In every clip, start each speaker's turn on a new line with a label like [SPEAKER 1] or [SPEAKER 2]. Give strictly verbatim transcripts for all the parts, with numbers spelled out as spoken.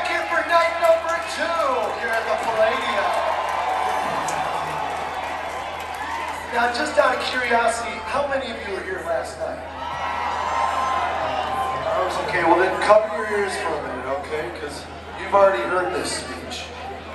[SPEAKER 1] back here for night number two here at the Palladium. Now, just out of curiosity, how many of you were here last night? I was okay. Well, then cover your ears for a minute, okay? Because you've already heard this speech.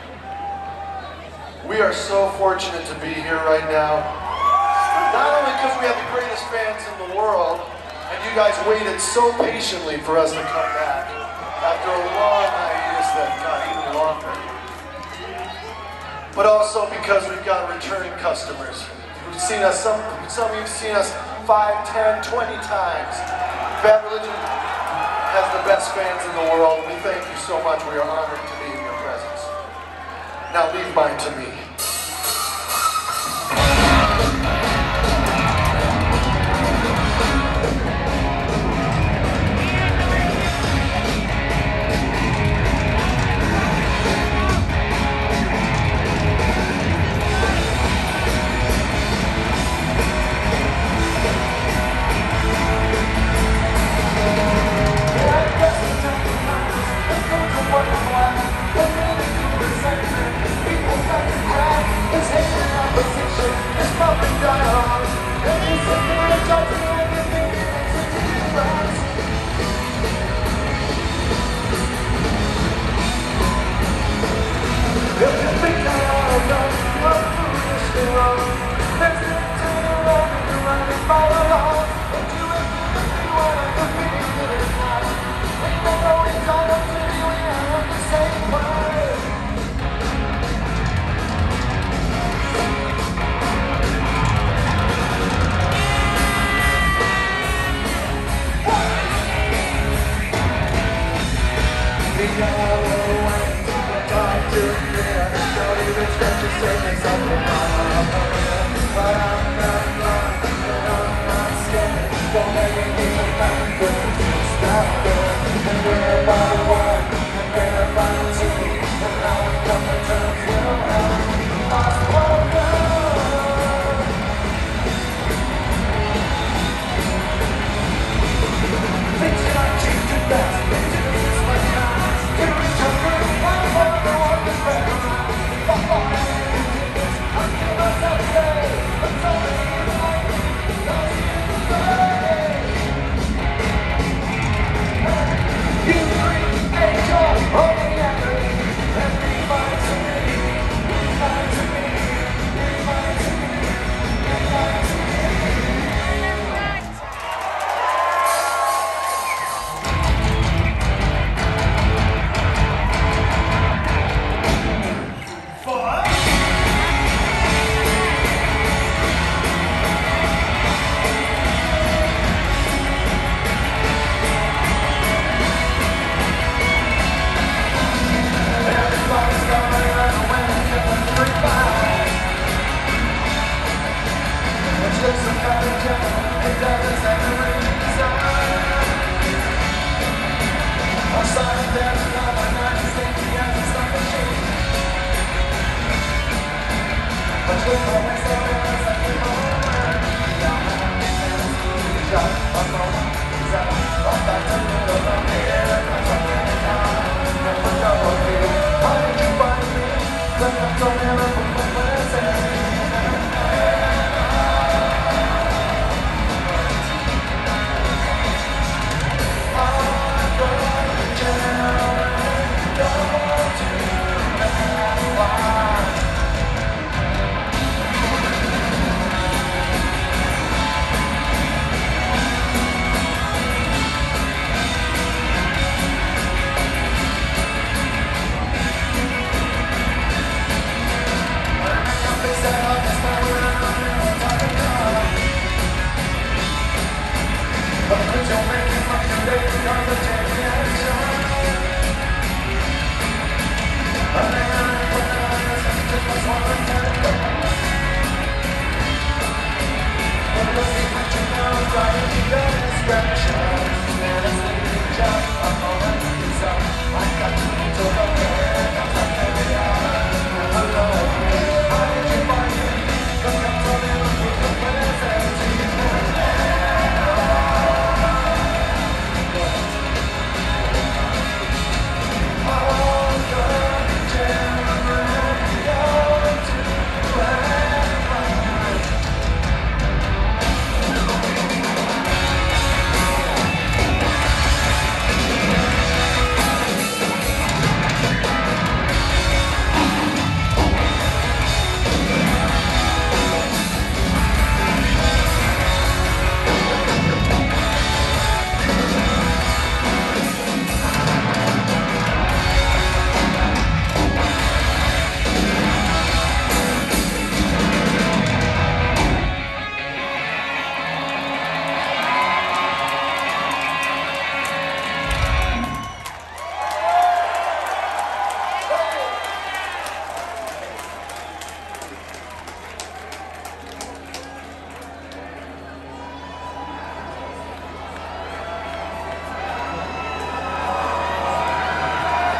[SPEAKER 1] We are so fortunate to be here right now. Not only because we have the greatest fans in the world, and you guys waited so patiently for us to come back after a long hiatus that got even longer, but also because we've got returning customers who've seen us, some, some of you have seen us five, ten, twenty times. Bad Religion has the best fans in the world. We thank you so much. We are honored to be in your presence. Now leave mine to me.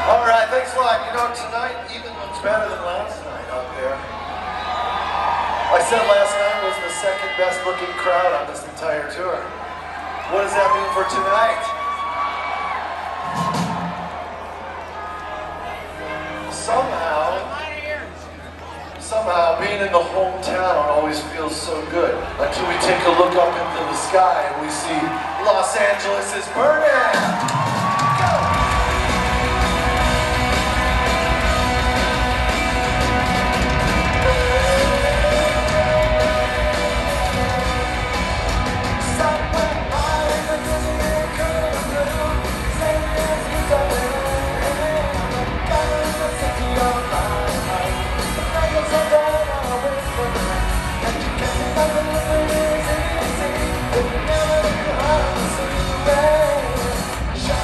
[SPEAKER 1] All right, thanks a lot. You know, tonight even looks better than last night out there. I said last night was the second best looking crowd on this entire tour. What does that mean for tonight? Somehow, somehow being in the hometown always feels so good. Until we take a look up into the sky and we see Los Angeles is burning. Shine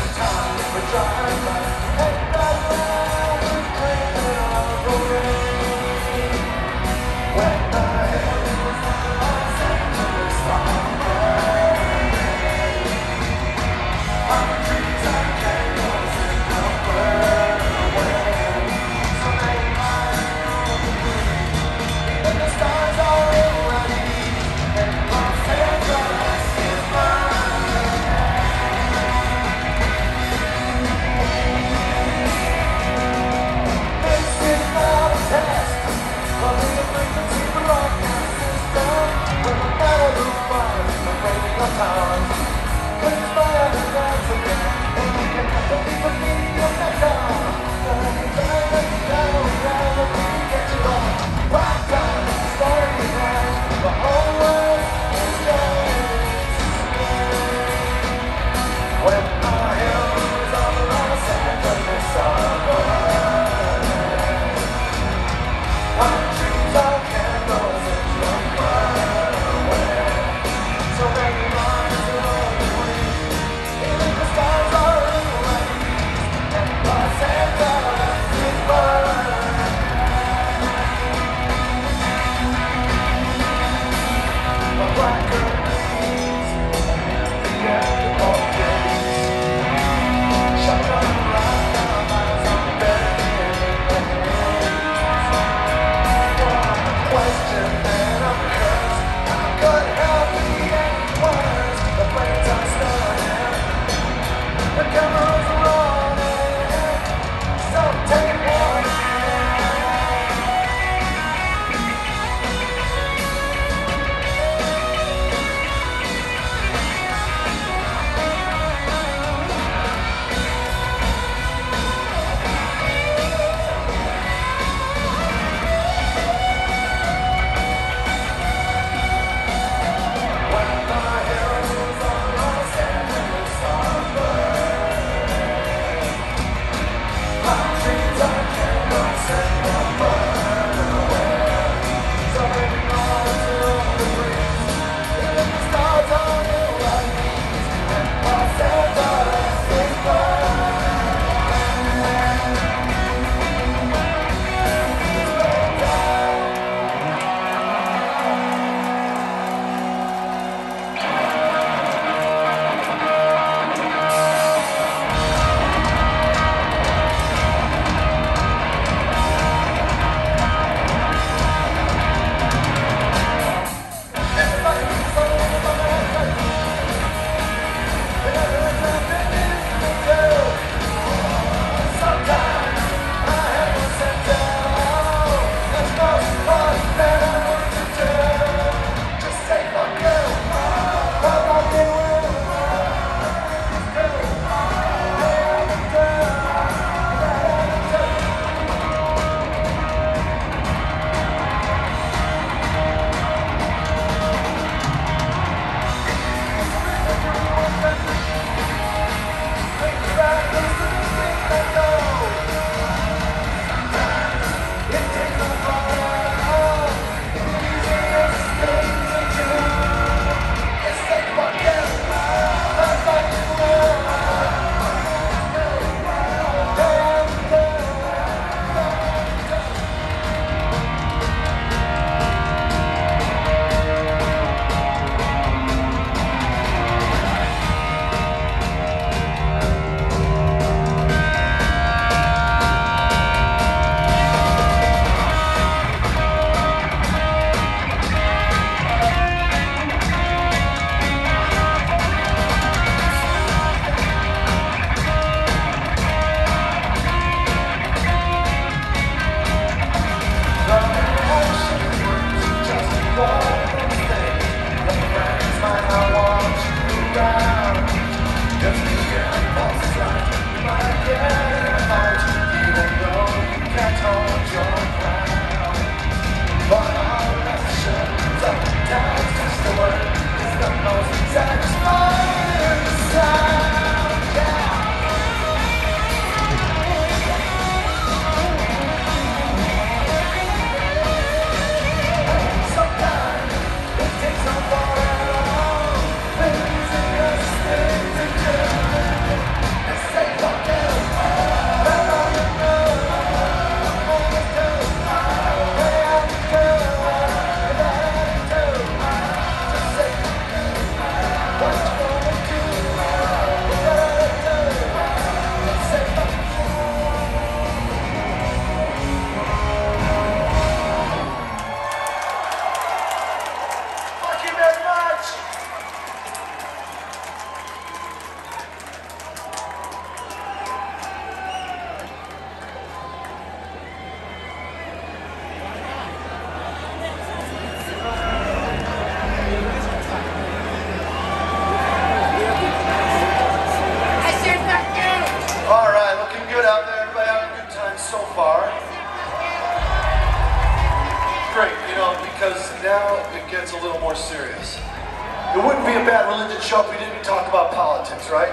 [SPEAKER 1] because now it gets a little more serious. It wouldn't be a Bad Religion show if we didn't talk about politics, right?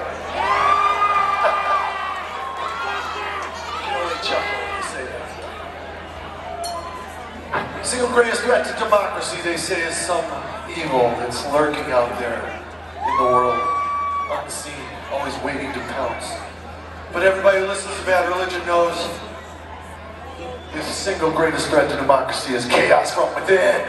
[SPEAKER 1] You can only chuckle when you say that. The single greatest threat to democracy, they say, is some evil that's lurking out there in the world, unseen, always waiting to pounce. But everybody who listens to Bad Religion knows the single greatest threat to democracy is chaos from within.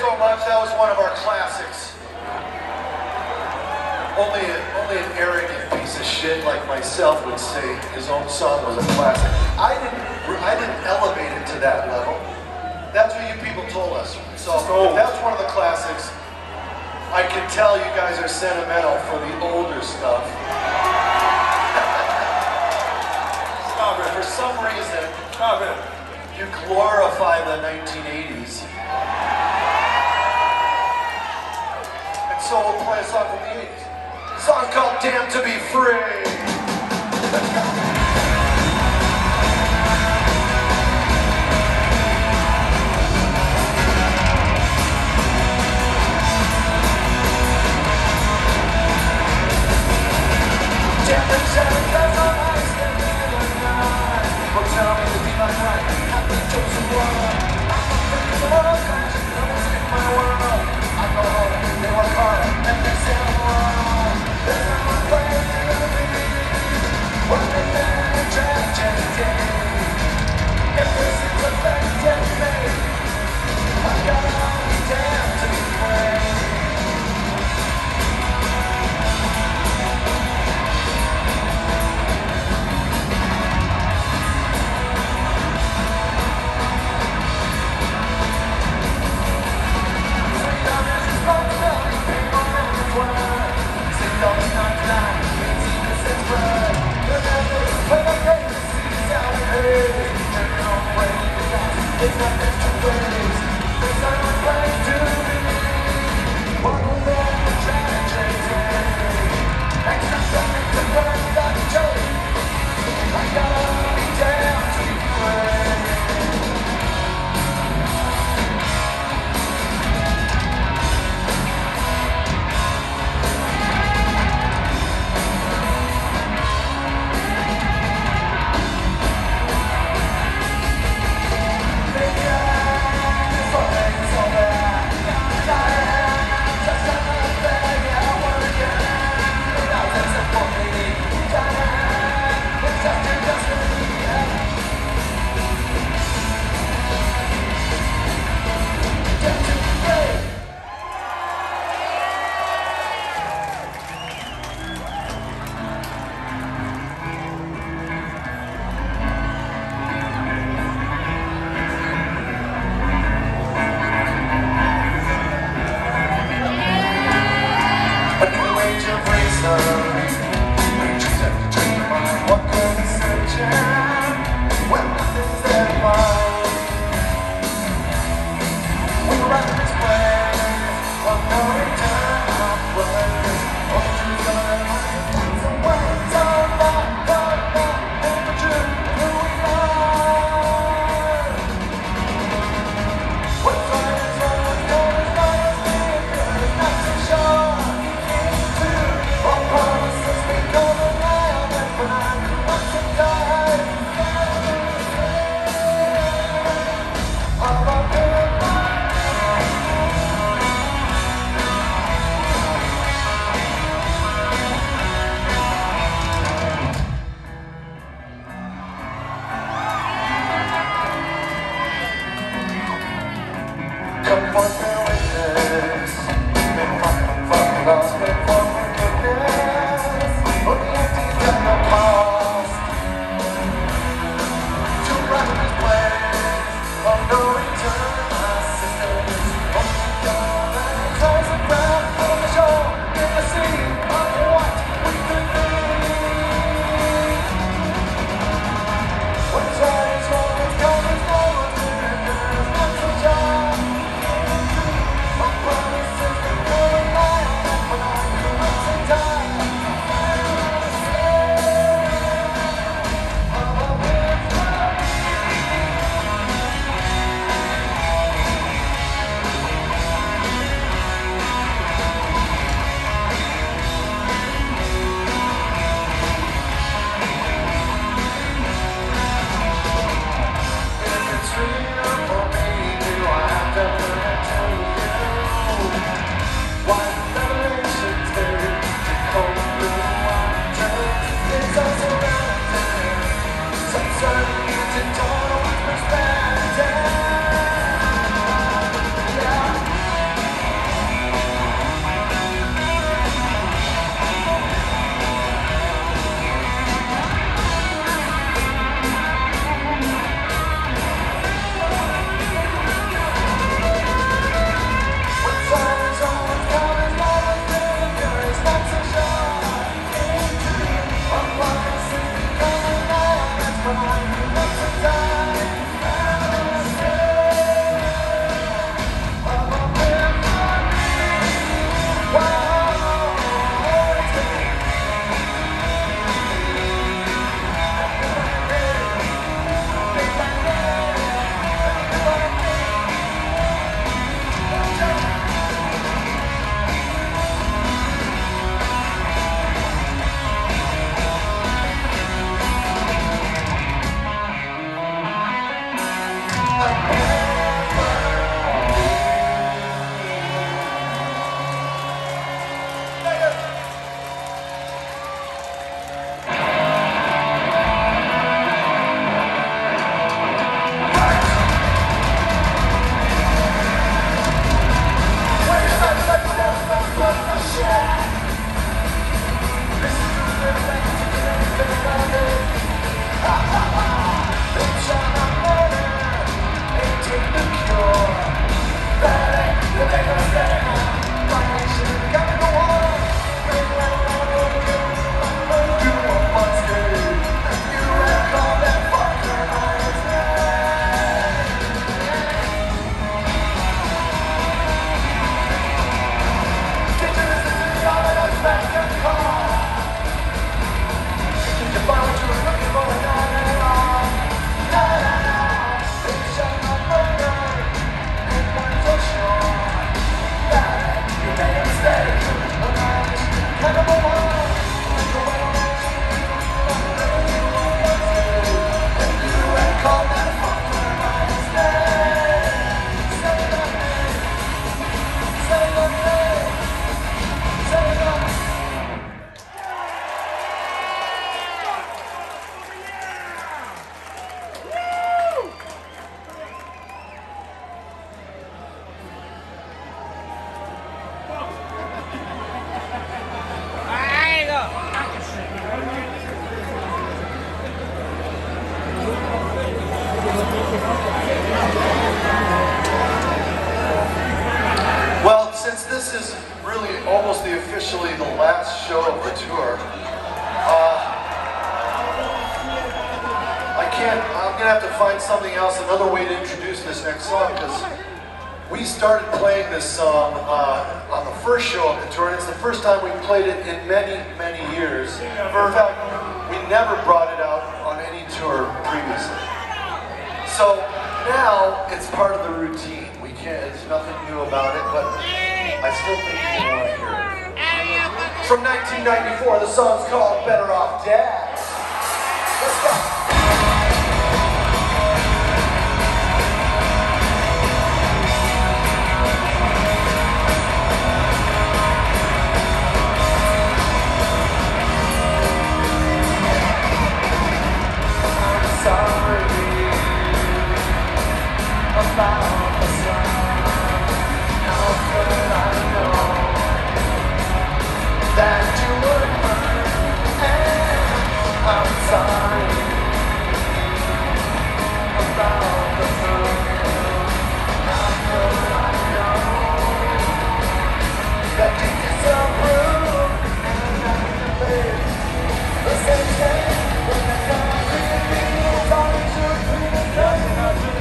[SPEAKER 1] so much. That was one of our classics. Only, a, only an arrogant piece of shit like myself would say his own song was a classic. I didn't, I didn't elevate it to that level. That's what you people told us. So if that's one of the classics, I can tell you guys are sentimental for the older stuff. Stop it. For some reason, stop it. You glorify the nineteen eighties. And so we'll play a song from the eighties. A song called Damn to Be Free. really almost the officially the last show of the tour. Uh, I can't, I'm gonna have to find something else, another way to introduce this next song, because we started playing this song uh, on the first show of the tour, and it's the first time we played it in many, many years. In fact, we never brought it out on any tour previously. So now it's part of the routine. We can't, there's nothing new about it, but I still think you want to hear it. From nineteen ninety-four, the song's called Better Off Dead. Let's go.
[SPEAKER 2] About the sun, how could I know that you would hurt? And I'm sorry about the sun. How could I know that you disapprove? And I believe the same thing when the concrete feels on the truth. Nothing I do.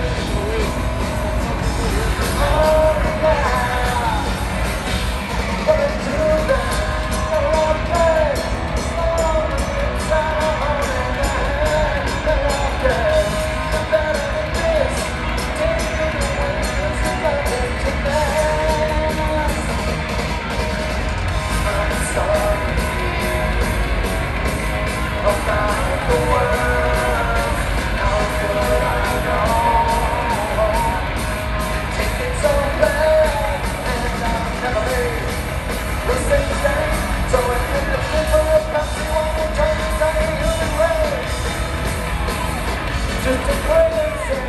[SPEAKER 2] About the world, how could I know? Take it so bad, and I'll never leave the same thing. So if you're looking for a bouncy one more time, it's not a human way. Just a crazy,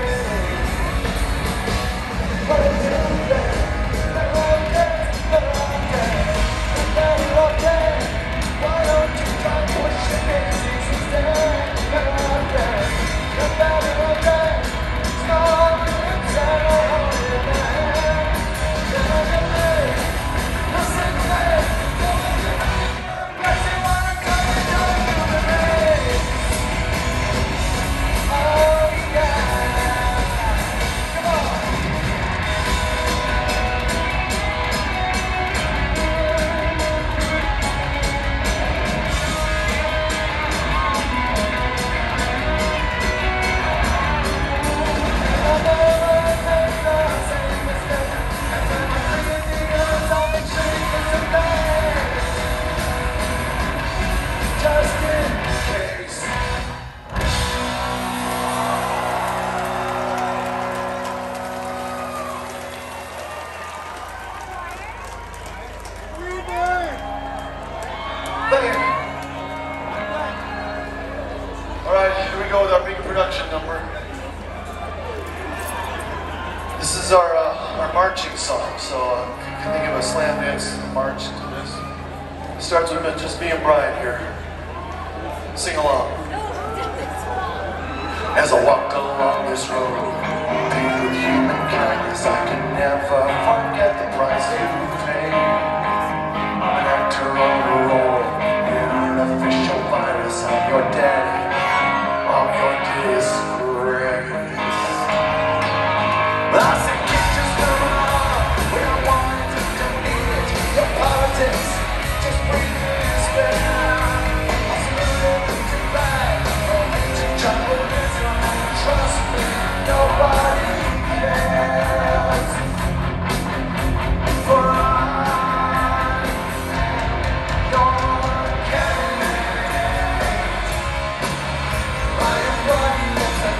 [SPEAKER 2] what a new day. Better off dead, better off dead, better off dead. Why don't you try to push your daisies instead? Better off dead, better off dead. It's not all the inside out of your head. Better than me, listen to me. Unless you wanna come and join you with me. Oh yeah, come on. Just in case. Thank you.
[SPEAKER 1] All right, here we go with our big production number. This is our uh, our marching song, so uh, you can think of a slam dance march to this. It starts with just me and Brian here. Sing along. As I walk along this road, paved with human kindness, I can never forget the price you pay. I'm an actor on the roll, you're an official virus. I'm your daddy, I'm your disgrace. I said, get your stuff on, we don't want to donate it. Your politics, just breathe this down. I'll smooth it too bad, I'll make you tribalism. Trust me, nobody cares. For I, your candidate. I am running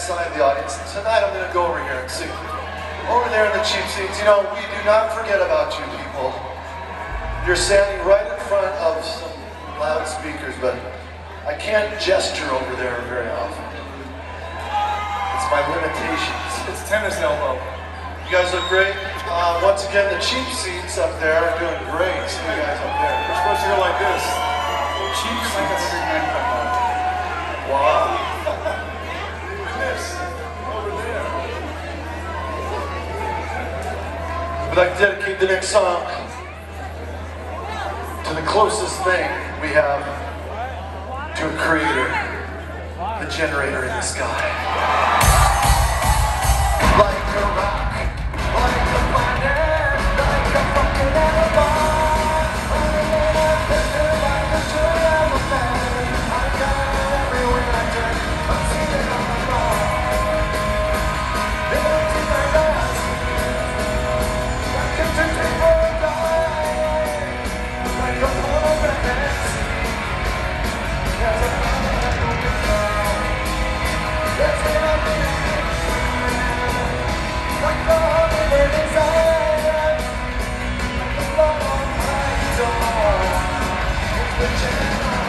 [SPEAKER 1] side of the audience. Tonight I'm going to go over here and sing. Over there in the cheap seats, you know, we do not forget about you people. You're standing right in front of some loudspeakers, but I can't gesture over there very often. It's my limitations.
[SPEAKER 3] It's tennis elbow.
[SPEAKER 1] You guys look great. Uh, once again, the cheap seats up there are doing great. See you guys up there.
[SPEAKER 3] We're supposed to go like this. Cheap like one hundred ninety-five dollars.
[SPEAKER 1] Wow.
[SPEAKER 3] This over there.
[SPEAKER 1] I'd like to dedicate the next song to the closest thing we have to a creator, the generator in the sky. Like a rock, like a planet, like a fucking animal. Like a true elephant, I got it everywhere I turn. I'm seeing on the floor. Empty my glass, like a drifting die, like a polar pregnancy. There's a fire at the window. There's gonna be like the hunger desire, like the blood on my door. It's the generator.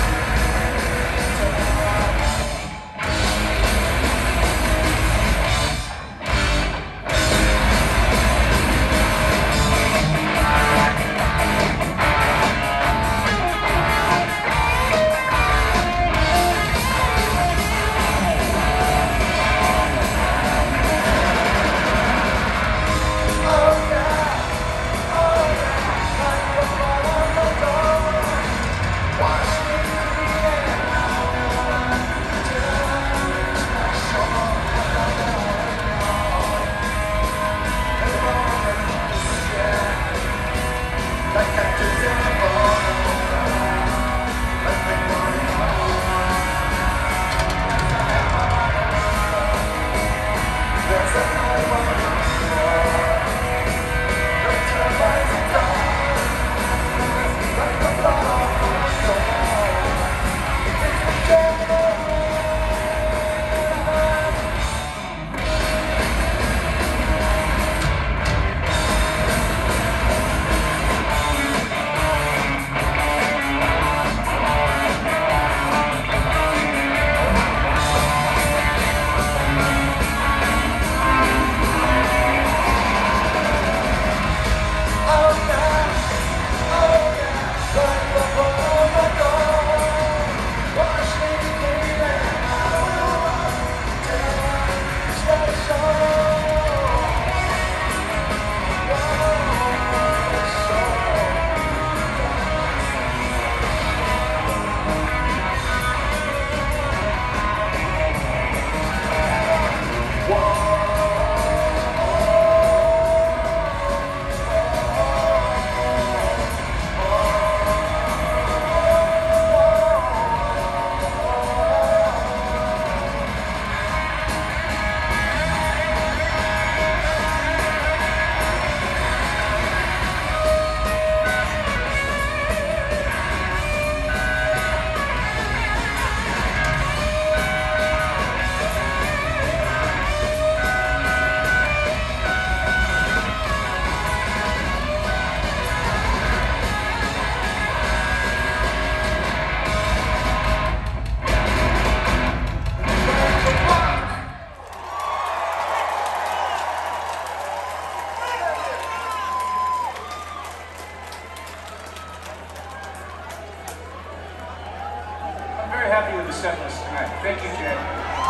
[SPEAKER 3] Happy with the set list tonight. Thank you, Jay.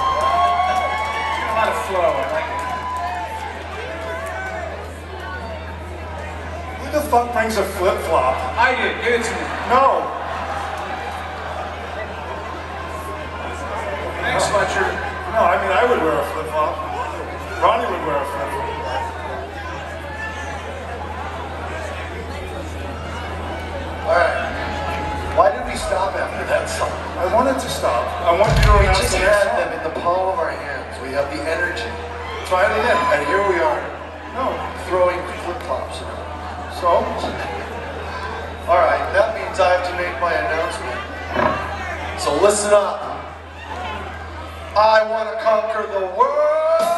[SPEAKER 3] It's got a lot of flow. I like it.
[SPEAKER 4] Who the fuck brings a flip-flop?
[SPEAKER 3] I did. Give it to me.
[SPEAKER 4] No.
[SPEAKER 3] Thanks, Fletcher.
[SPEAKER 4] No, I mean, I would wear a flip-flop. Ronnie would wear a flip-flop.
[SPEAKER 1] All right. Why did we stop after that song?
[SPEAKER 4] I wanted to stop. I want you to
[SPEAKER 1] We
[SPEAKER 4] announce
[SPEAKER 1] just
[SPEAKER 4] the next
[SPEAKER 1] had them
[SPEAKER 4] song.
[SPEAKER 1] in the palm of our hands. We have the energy.
[SPEAKER 4] Try it again.
[SPEAKER 1] And here we are,
[SPEAKER 4] No.
[SPEAKER 1] throwing flip-flops around.
[SPEAKER 4] So?
[SPEAKER 1] All right, that means I have to make my announcement. So listen up. I want to conquer the world.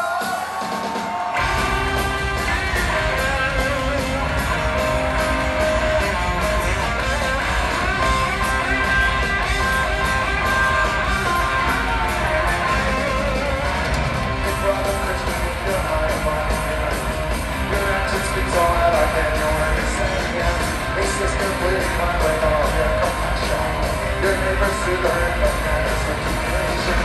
[SPEAKER 1] Hey brother Christian, if you're high above your action speaks all that I can. You'll understand. Hey sister, please come with all your compassion. Your neighbors see the hurt, but not a situation.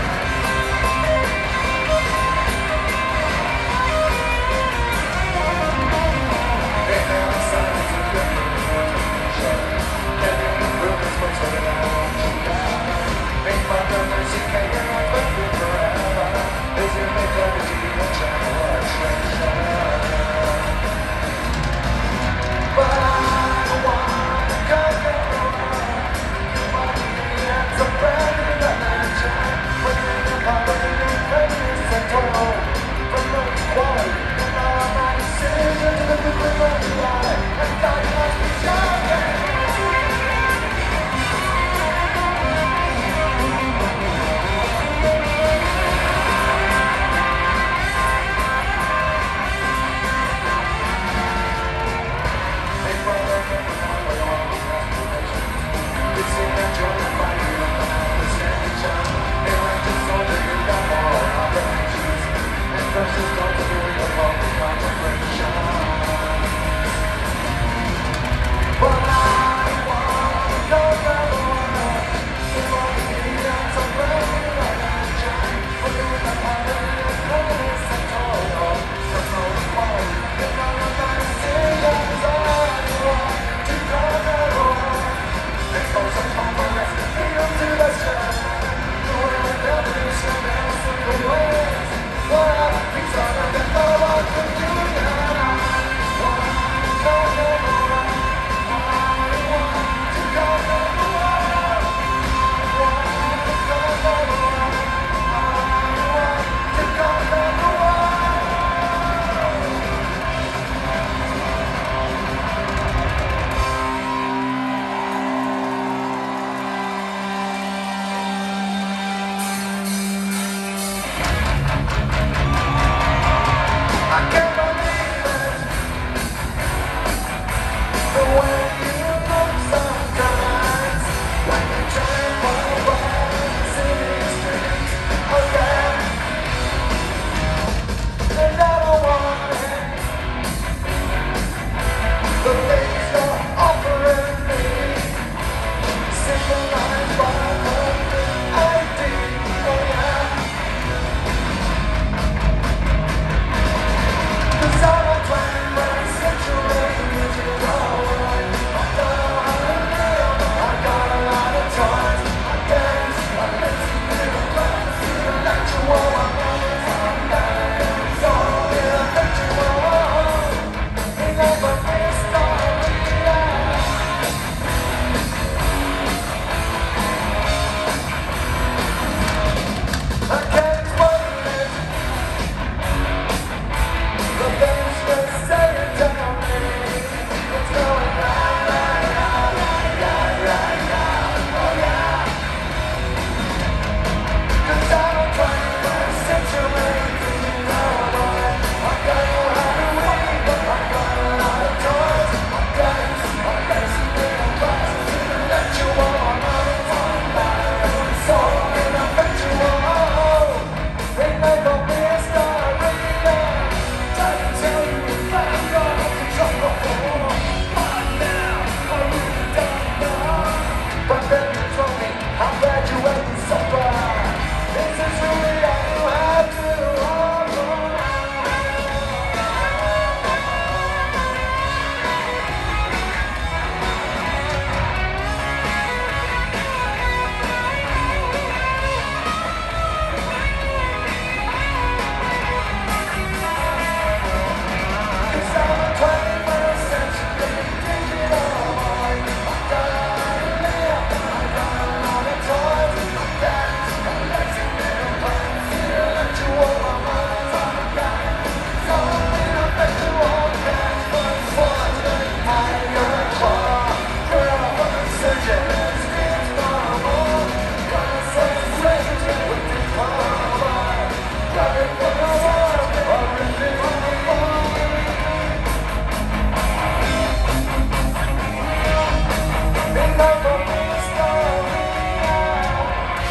[SPEAKER 2] time for me to slow me down.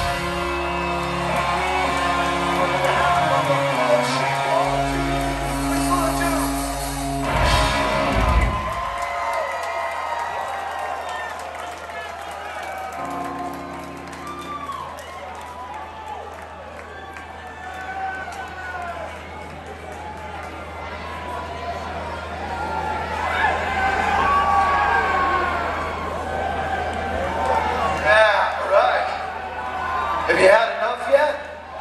[SPEAKER 1] Yeah, all right. Have you had enough yet?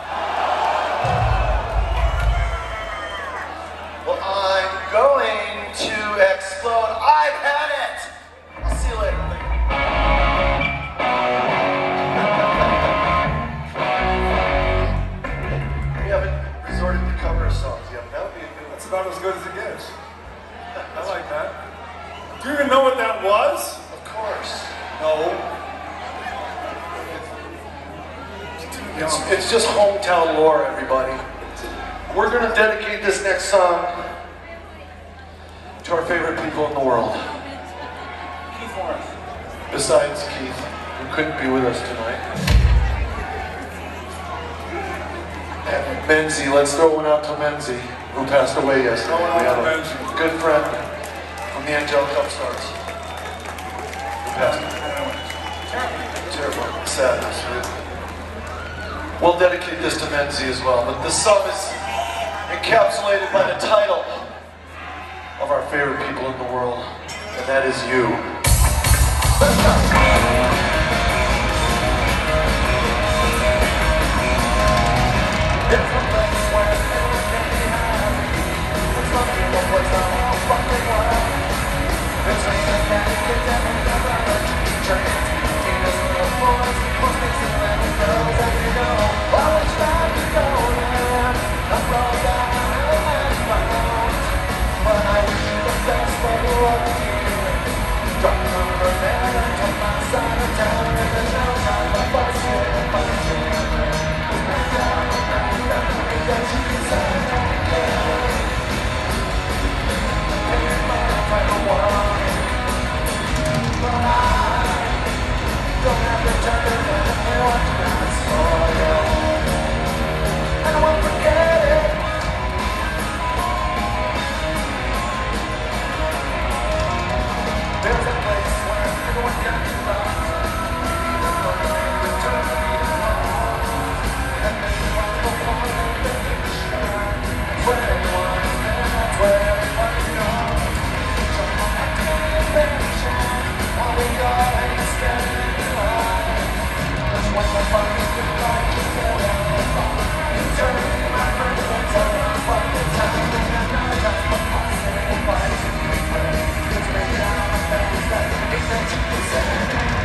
[SPEAKER 1] Well, I'm going to explode. I've had it. I'll see you later. We haven't resorted to cover songs yet. That would be a good one.
[SPEAKER 4] That's about as good as it gets. I like that. Do you even know what that was?
[SPEAKER 1] Of course.
[SPEAKER 4] No.
[SPEAKER 1] It's, it's just hometown lore, everybody. We're going to dedicate this next song to our favorite people in the world.
[SPEAKER 3] Keith Morris.
[SPEAKER 1] Besides Keith, who couldn't be with us tonight. And Menzie, let's throw one out to Menzie, who passed away yesterday.
[SPEAKER 4] Throw one out
[SPEAKER 1] We have
[SPEAKER 4] to
[SPEAKER 1] a
[SPEAKER 4] Menzie.
[SPEAKER 1] good friend from the Angelic Upstarts who passed away. Terrible sadness. We'll dedicate this to Menzie as well, but this song is encapsulated by the title of our favorite people in the world, and that is you.
[SPEAKER 2] Thank you.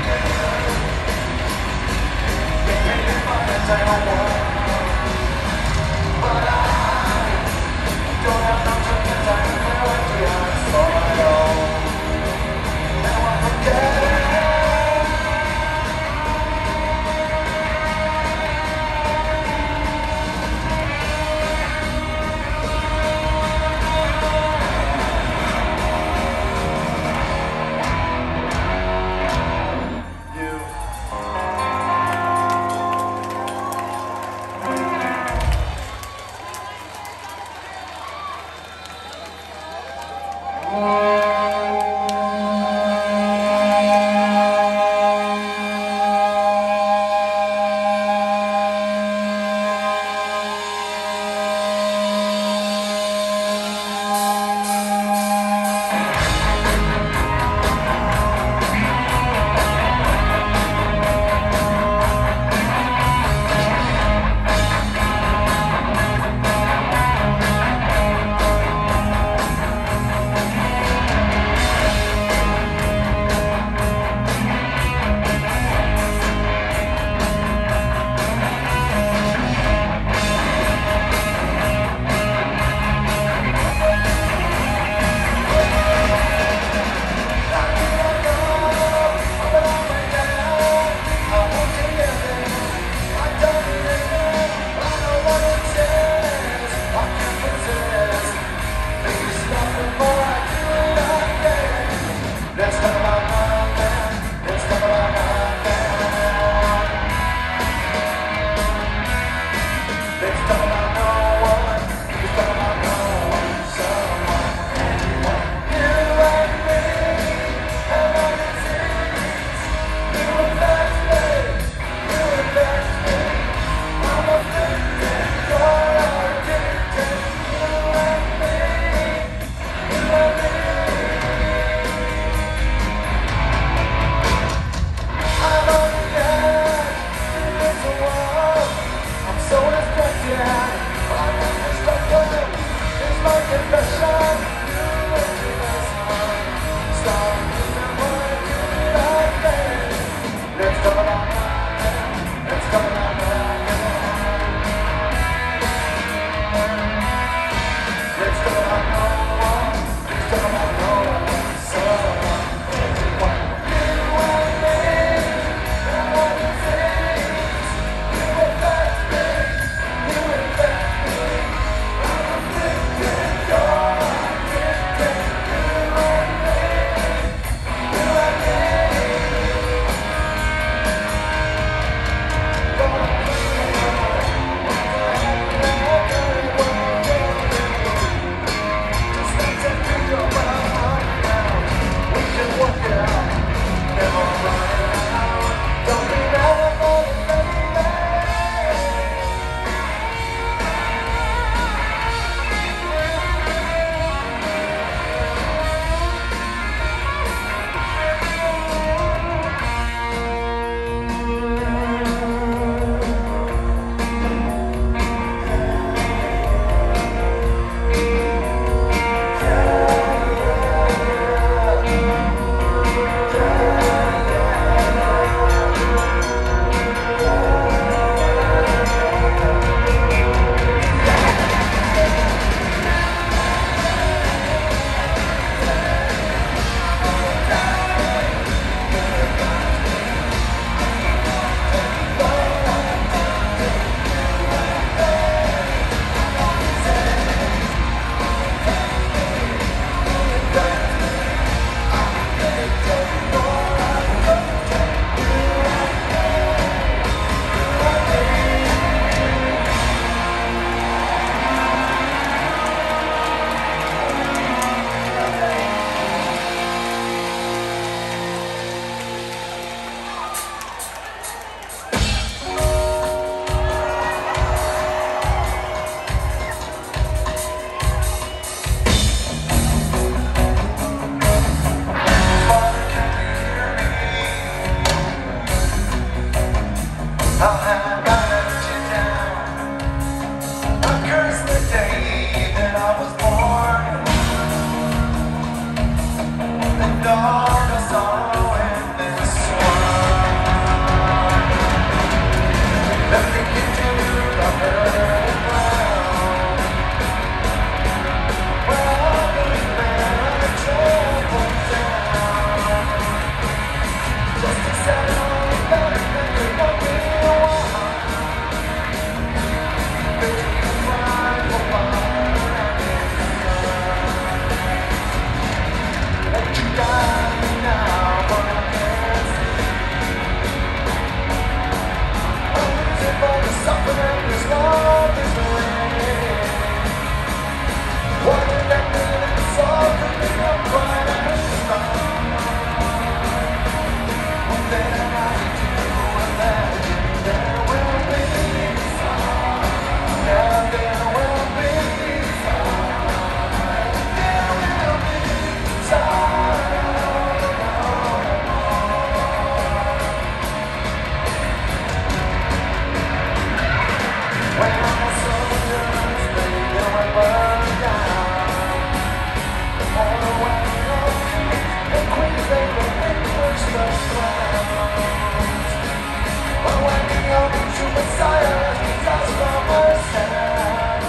[SPEAKER 2] they will relinquish the clouds. But when the only true Messiah leads us from her sound,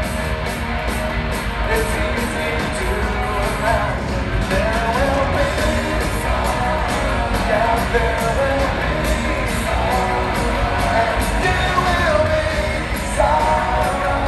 [SPEAKER 2] it's easy to imagine there will be sorrow. Yeah, there will be sorrow, and you will be sorrow.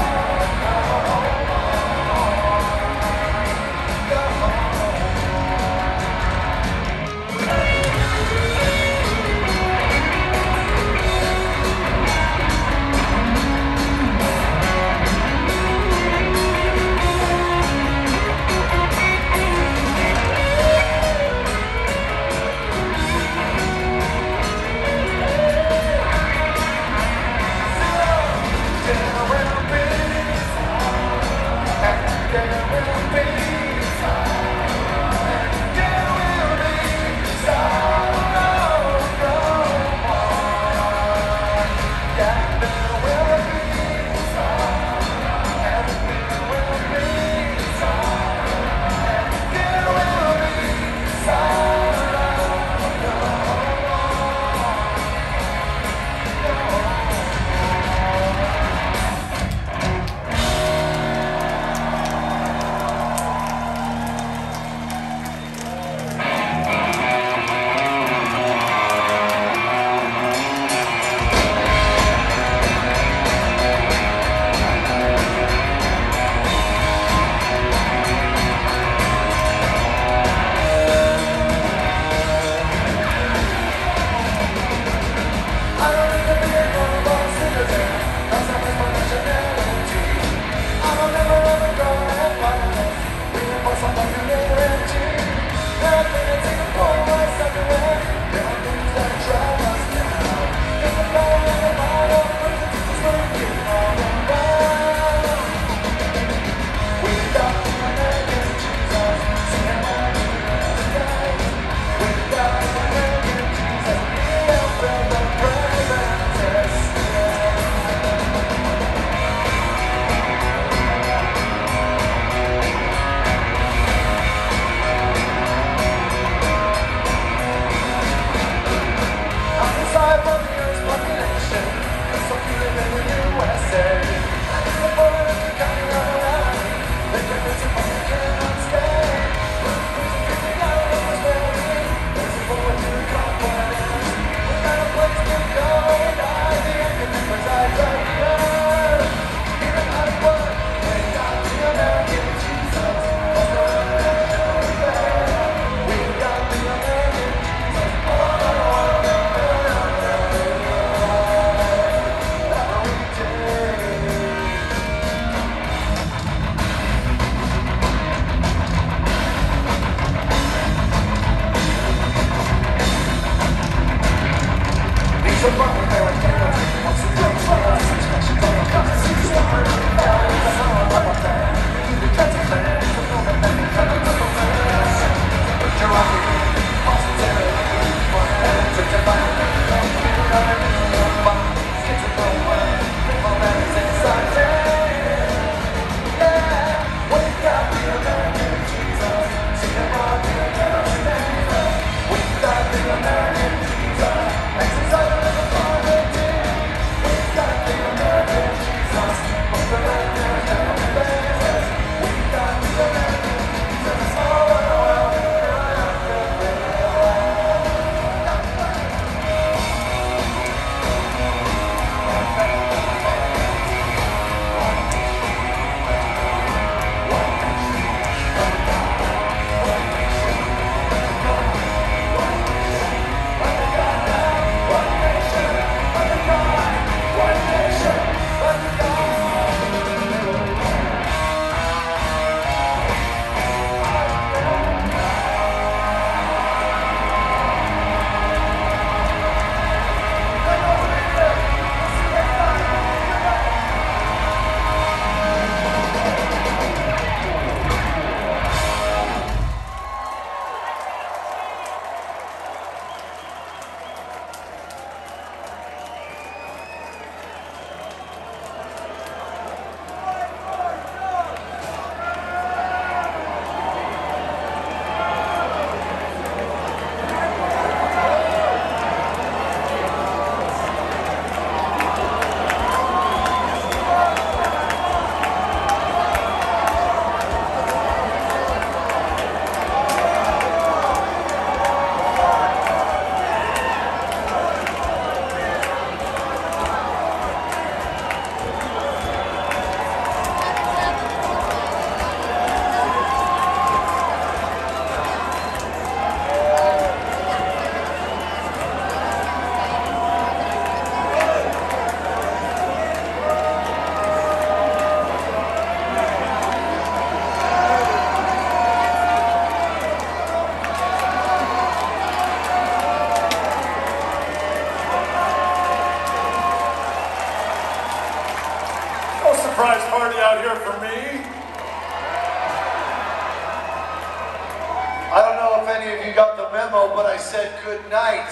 [SPEAKER 1] memo, but I said good night.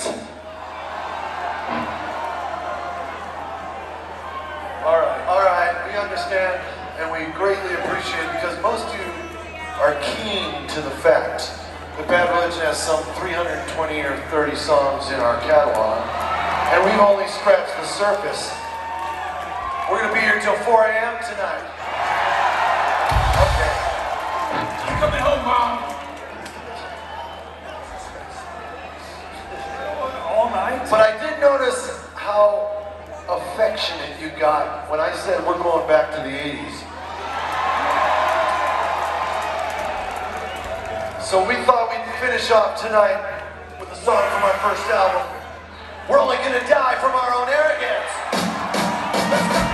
[SPEAKER 1] All right, all right, we understand and we greatly appreciate it because most of you are keen to the fact that Bad Religion has some three hundred twenty or thirty songs in our catalog, and we've only scratched the surface. We're gonna be here till four A M tonight. Okay.
[SPEAKER 3] I'm coming home, Mom. All night?
[SPEAKER 1] But I did notice how affectionate you got when I said we're going back to the eighties. So we thought we'd finish off tonight with a song from our first album. We're only gonna die from our own arrogance. Let's go.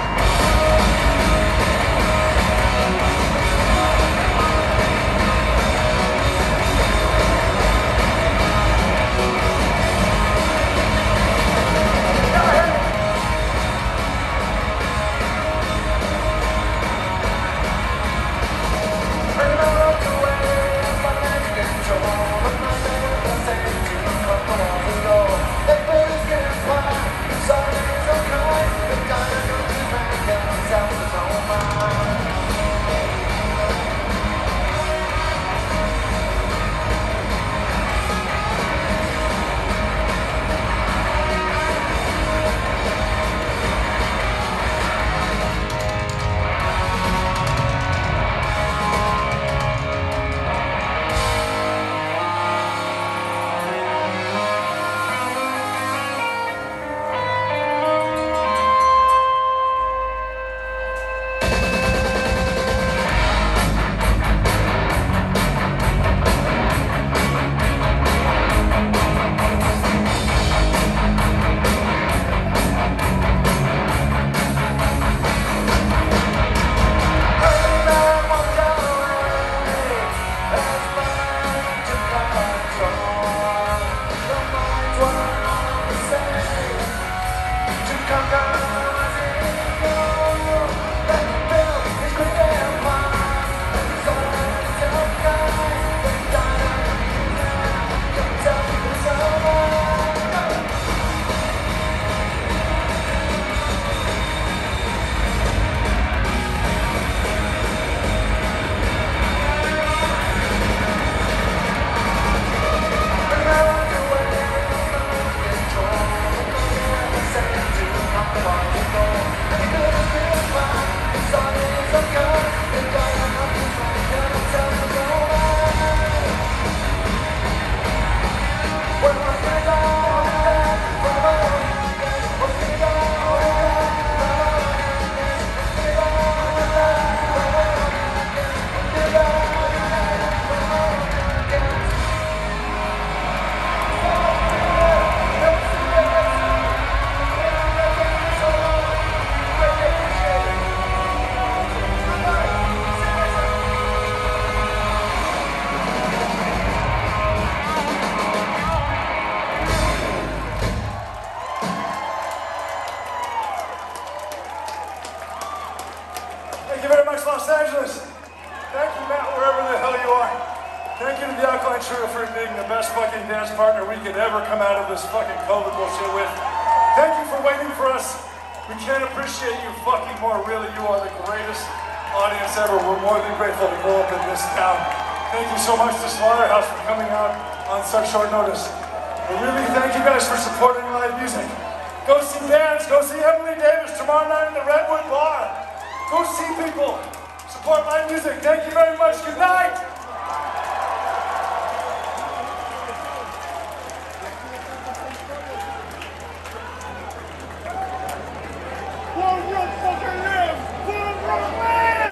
[SPEAKER 4] Thank you very much, Los Angeles. Thank you, Matt, wherever the hell you are. Thank you to the Alkaline Trio for being the best fucking dance partner we could ever come out of this fucking COVID bullshit with. Thank you for waiting for us. We can't appreciate you fucking more, really. You are the greatest audience ever. We're more than grateful to grow up in this town. Thank you so much to Slaughterhouse for coming out on such short notice. We really thank you guys for supporting live music. Go see bands, go see Emily Davis tomorrow night in the Redwood Bar. Go see people, support live music. Thank you very much. Good night.